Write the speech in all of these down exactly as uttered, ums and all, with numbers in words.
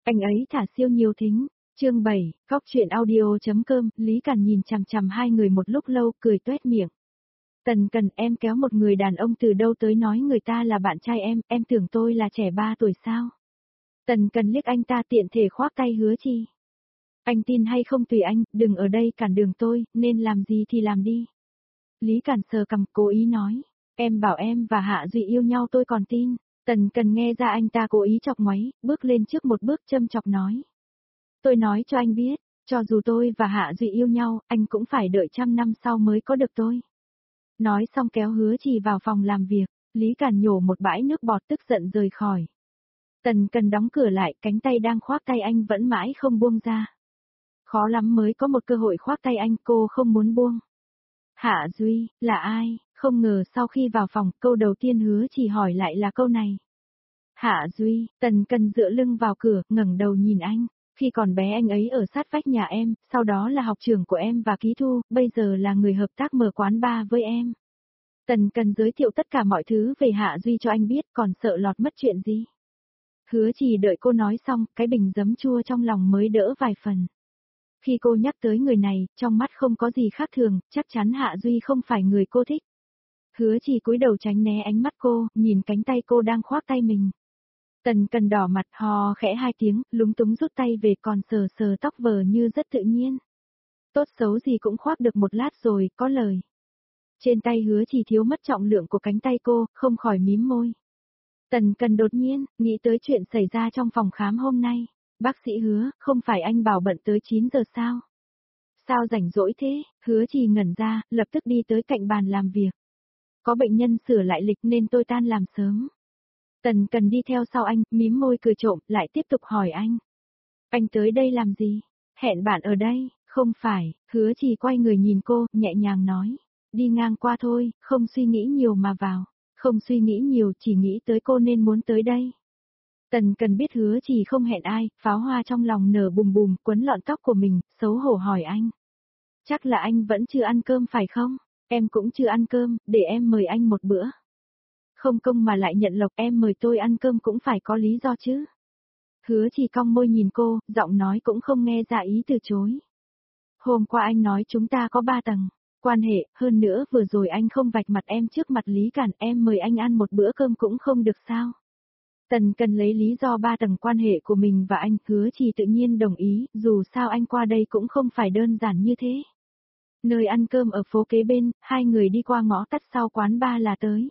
Anh ấy thả siêu nhiều thính. Chương bảy, Góc truyện audio.com, Lý Càn nhìn chằm chằm hai người một lúc lâu, cười toét miệng. Tần Cần, em kéo một người đàn ông từ đâu tới nói người ta là bạn trai em, em tưởng tôi là trẻ ba tuổi sao? Tần Cần liếc anh ta tiện thể khoác tay Hứa Chi. Anh tin hay không tùy anh, đừng ở đây cản đường tôi, nên làm gì thì làm đi. Lý Càn sờ cằm cố ý nói, em bảo em và Hạ Duy yêu nhau tôi còn tin. Tần Cần nghe ra anh ta cố ý chọc ngoáy, bước lên trước một bước châm chọc nói. Tôi nói cho anh biết, cho dù tôi và Hạ Duy yêu nhau, anh cũng phải đợi trăm năm sau mới có được tôi. Nói xong kéo Hứa Chi vào phòng làm việc, Lý Càn nhổ một bãi nước bọt tức giận rời khỏi. Tần Cần đóng cửa lại, cánh tay đang khoác tay anh vẫn mãi không buông ra. Khó lắm mới có một cơ hội khoác tay anh, cô không muốn buông. Hạ Duy, là ai? Không ngờ sau khi vào phòng, câu đầu tiên Hứa Chi hỏi lại là câu này. Hạ Duy, Tần Cần dựa lưng vào cửa, ngẩng đầu nhìn anh. Khi còn bé anh ấy ở sát vách nhà em, sau đó là học trưởng của em và Ký Thu, bây giờ là người hợp tác mở quán bar với em. Tần Cần giới thiệu tất cả mọi thứ về Hạ Duy cho anh biết, còn sợ lọt mất chuyện gì. Hứa Chỉ đợi cô nói xong, cái bình giấm chua trong lòng mới đỡ vài phần. Khi cô nhắc tới người này, trong mắt không có gì khác thường, chắc chắn Hạ Duy không phải người cô thích. Hứa Chỉ cúi đầu tránh né ánh mắt cô, nhìn cánh tay cô đang khoác tay mình. Tần Cần đỏ mặt hò khẽ hai tiếng, lúng túng rút tay về còn sờ sờ tóc vờ như rất tự nhiên. Tốt xấu gì cũng khoác được một lát rồi, có lời. Trên tay Hứa Chỉ thiếu mất trọng lượng của cánh tay cô, không khỏi mím môi. Tần Cần đột nhiên, nghĩ tới chuyện xảy ra trong phòng khám hôm nay. Bác sĩ Hứa, không phải anh bảo bận tới chín giờ sao? Sao rảnh rỗi thế? Hứa Chỉ ngẩn ra, lập tức đi tới cạnh bàn làm việc. Có bệnh nhân sửa lại lịch nên tôi tan làm sớm. Tần Cần đi theo sau anh, mím môi cười trộm, lại tiếp tục hỏi anh. Anh tới đây làm gì? Hẹn bạn ở đây, không phải, Hứa Chỉ quay người nhìn cô, nhẹ nhàng nói. Đi ngang qua thôi, không suy nghĩ nhiều mà vào. Không suy nghĩ nhiều, chỉ nghĩ tới cô nên muốn tới đây. Tần Cần biết Hứa Chỉ không hẹn ai, pháo hoa trong lòng nở bùm bùm, quấn lọn tóc của mình, xấu hổ hỏi anh. Chắc là anh vẫn chưa ăn cơm phải không? Em cũng chưa ăn cơm, để em mời anh một bữa. Không công mà lại nhận lộc, em mời tôi ăn cơm cũng phải có lý do chứ. Hứa Chỉ cong môi nhìn cô, giọng nói cũng không nghe ra ý từ chối. Hôm qua anh nói chúng ta có ba tầng quan hệ, hơn nữa vừa rồi anh không vạch mặt em trước mặt Lý Càn, em mời anh ăn một bữa cơm cũng không được sao. Tần Cần lấy lý do ba tầng quan hệ của mình và anh, Hứa Chỉ tự nhiên đồng ý, dù sao anh qua đây cũng không phải đơn giản như thế. Nơi ăn cơm ở phố kế bên, hai người đi qua ngõ tắt sau quán bar là tới.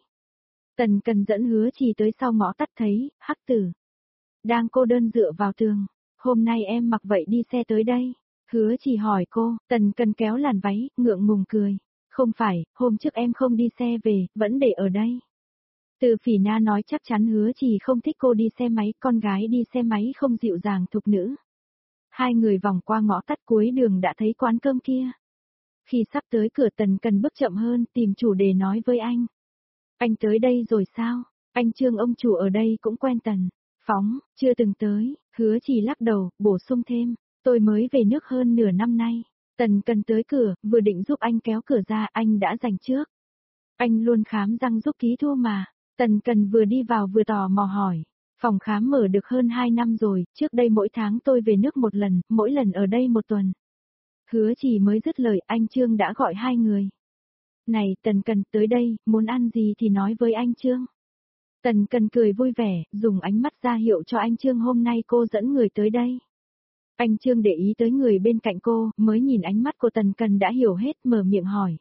Tần Cần dẫn Hứa Chỉ tới sau ngõ tắt thấy, Hắc Tử đang cô đơn dựa vào tường. Hôm nay em mặc vậy đi xe tới đây. Hứa Chỉ hỏi cô, Tần Cần kéo làn váy, ngượng ngùng cười. Không phải, hôm trước em không đi xe về, vẫn để ở đây. Từ Phỉ Na nói chắc chắn Hứa Chỉ không thích cô đi xe máy, con gái đi xe máy không dịu dàng thục nữ. Hai người vòng qua ngõ tắt cuối đường đã thấy quán cơm kia. Khi sắp tới cửa Tần Cần bước chậm hơn, tìm chủ đề nói với anh. Anh tới đây rồi sao? Anh Trương ông chủ ở đây cũng quen Tần Phóng, chưa từng tới. Hứa Chỉ lắc đầu, bổ sung thêm. Tôi mới về nước hơn nửa năm nay. Tần Cần tới cửa, vừa định giúp anh kéo cửa ra, anh đã giành trước. Anh luôn khám răng giúp Ký Thu mà. Tần Cần vừa đi vào vừa tò mò hỏi. Phòng khám mở được hơn hai năm rồi, trước đây mỗi tháng tôi về nước một lần, mỗi lần ở đây một tuần. Hứa Chỉ mới dứt lời, anh Trương đã gọi hai người. Này, Tần Cần tới đây, muốn ăn gì thì nói với anh Trương. Tần Cần cười vui vẻ, dùng ánh mắt ra hiệu cho anh Trương hôm nay cô dẫn người tới đây. Anh Trương để ý tới người bên cạnh cô, mới nhìn ánh mắt của Tần Cần đã hiểu hết, mở miệng hỏi.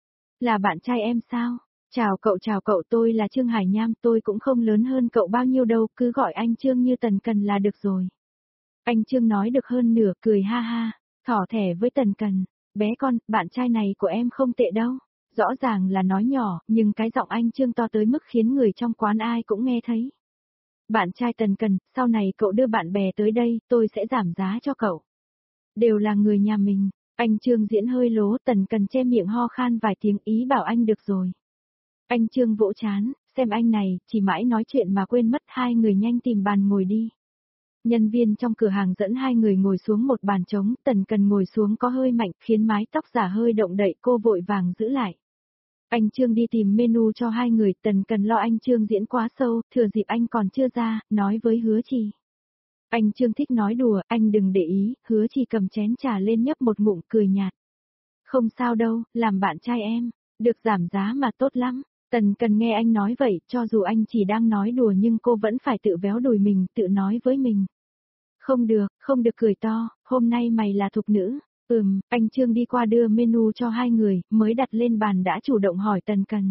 Là bạn trai em sao? Chào cậu chào cậu, tôi là Trương Hải Nham, tôi cũng không lớn hơn cậu bao nhiêu đâu, cứ gọi anh Trương như Tần Cần là được rồi. Anh Trương nói được hơn nửa, cười ha ha, thỏ thẻ với Tần Cần. Bé con, bạn trai này của em không tệ đâu. Rõ ràng là nói nhỏ, nhưng cái giọng anh Trương to tới mức khiến người trong quán ai cũng nghe thấy. Bạn trai Tần Cần, sau này cậu đưa bạn bè tới đây, tôi sẽ giảm giá cho cậu. Đều là người nhà mình. Anh Trương diễn hơi lố, Tần Cần che miệng ho khan vài tiếng, ý bảo anh được rồi. Anh Trương vỗ chán, xem anh này, chỉ mãi nói chuyện mà quên mất, hai người nhanh tìm bàn ngồi đi. Nhân viên trong cửa hàng dẫn hai người ngồi xuống một bàn trống, Tần Cần ngồi xuống có hơi mạnh, khiến mái tóc giả hơi động đậy, cô vội vàng giữ lại. Anh Trương đi tìm menu cho hai người, Tần Cần lo anh Trương diễn quá sâu, thừa dịp anh còn chưa ra, nói với Hứa Chỉ. Anh Trương thích nói đùa, anh đừng để ý, Hứa Chi cầm chén trà lên nhấp một ngụm cười nhạt. Không sao đâu, làm bạn trai em, được giảm giá mà tốt lắm. Tần Cần nghe anh nói vậy, cho dù anh chỉ đang nói đùa nhưng cô vẫn phải tự véo đùi mình, tự nói với mình. Không được, không được cười to, hôm nay mày là thục nữ. Ừm, anh Trương đi qua đưa menu cho hai người, mới đặt lên bàn đã chủ động hỏi Tần Cần.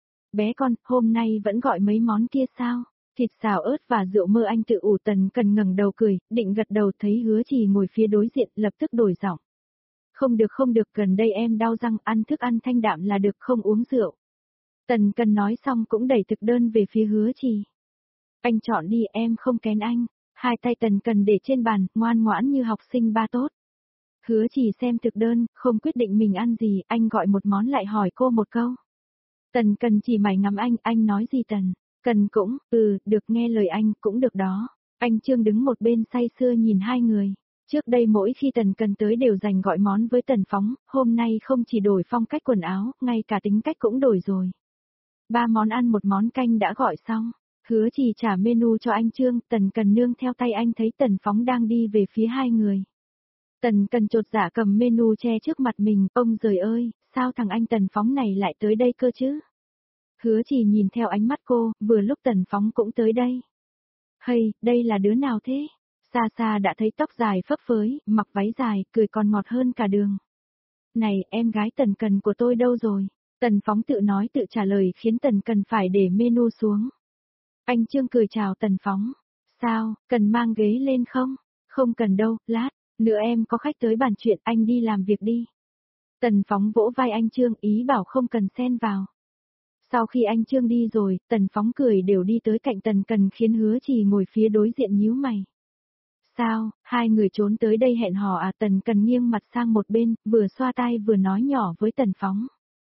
Bé con, hôm nay vẫn gọi mấy món kia sao? Thịt xào ớt và rượu mơ anh tự ủ. Tần Cần ngẩng đầu cười, định gật đầu thấy Hứa Trì ngồi phía đối diện, lập tức đổi giọng. Không được không được, gần đây em đau răng, ăn thức ăn thanh đạm là được, không uống rượu. Tần Cần nói xong cũng đẩy thực đơn về phía Hứa Trì. Anh chọn đi, em không kén anh. Hai tay Tần Cần để trên bàn, ngoan ngoãn như học sinh ba tốt. Hứa Trì xem thực đơn, không quyết định mình ăn gì, anh gọi một món lại hỏi cô một câu. Tần Cần chỉ mày ngắm anh, anh nói gì Tần? Cần cũng, ừ, được, nghe lời anh, cũng được đó. Anh Trương đứng một bên say sưa nhìn hai người. Trước đây mỗi khi Tần Cần tới đều dành gọi món với Tần Phóng, hôm nay không chỉ đổi phong cách quần áo, ngay cả tính cách cũng đổi rồi. Ba món ăn một món canh đã gọi xong. Hứa Trì trả menu cho anh Trương, Tần Cần nương theo tay anh thấy Tần Phóng đang đi về phía hai người. Tần Cần chột dạ cầm menu che trước mặt mình, ông giời ơi, sao thằng anh Tần Phóng này lại tới đây cơ chứ? Hứa Trì nhìn theo ánh mắt cô, vừa lúc Tần Phóng cũng tới đây. Hay, đây là đứa nào thế? Xa xa đã thấy tóc dài phấp phới, mặc váy dài, cười còn ngọt hơn cả đường. Này, em gái Tần Cần của tôi đâu rồi? Tần Phóng tự nói tự trả lời khiến Tần Cần phải để menu xuống. Anh Trương cười chào Tần Phóng. Sao, cần mang ghế lên không? Không cần đâu, lát, nữa em có khách tới bàn chuyện, anh đi làm việc đi. Tần Phóng vỗ vai anh Trương, ý bảo không cần xen vào. Sau khi anh Trương đi rồi, Tần Phóng cười đều đi tới cạnh Tần Cần khiến Hứa Trì ngồi phía đối diện nhíu mày. Sao, hai người trốn tới đây hẹn hò à? Tần Cần nghiêng mặt sang một bên, vừa xoa tai vừa nói nhỏ với Tần Phóng.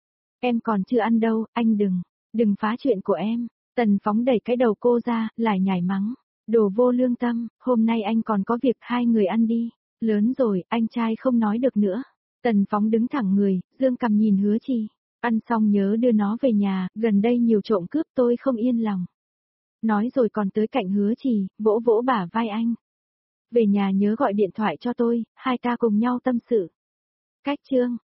Em còn chưa ăn đâu, anh đừng, đừng phá chuyện của em. Tần Phóng đẩy cái đầu cô ra, lại nhảy mắng. Đồ vô lương tâm, hôm nay anh còn có việc, hai người ăn đi. Lớn rồi, anh trai không nói được nữa. Tần Phóng đứng thẳng người, dương cằm nhìn Hứa Trì. Ăn xong nhớ đưa nó về nhà, gần đây nhiều trộm cướp tôi không yên lòng. Nói rồi còn tới cạnh Hứa Trì, vỗ vỗ bả vai anh. Về nhà nhớ gọi điện thoại cho tôi, hai ta cùng nhau tâm sự. Cách chương.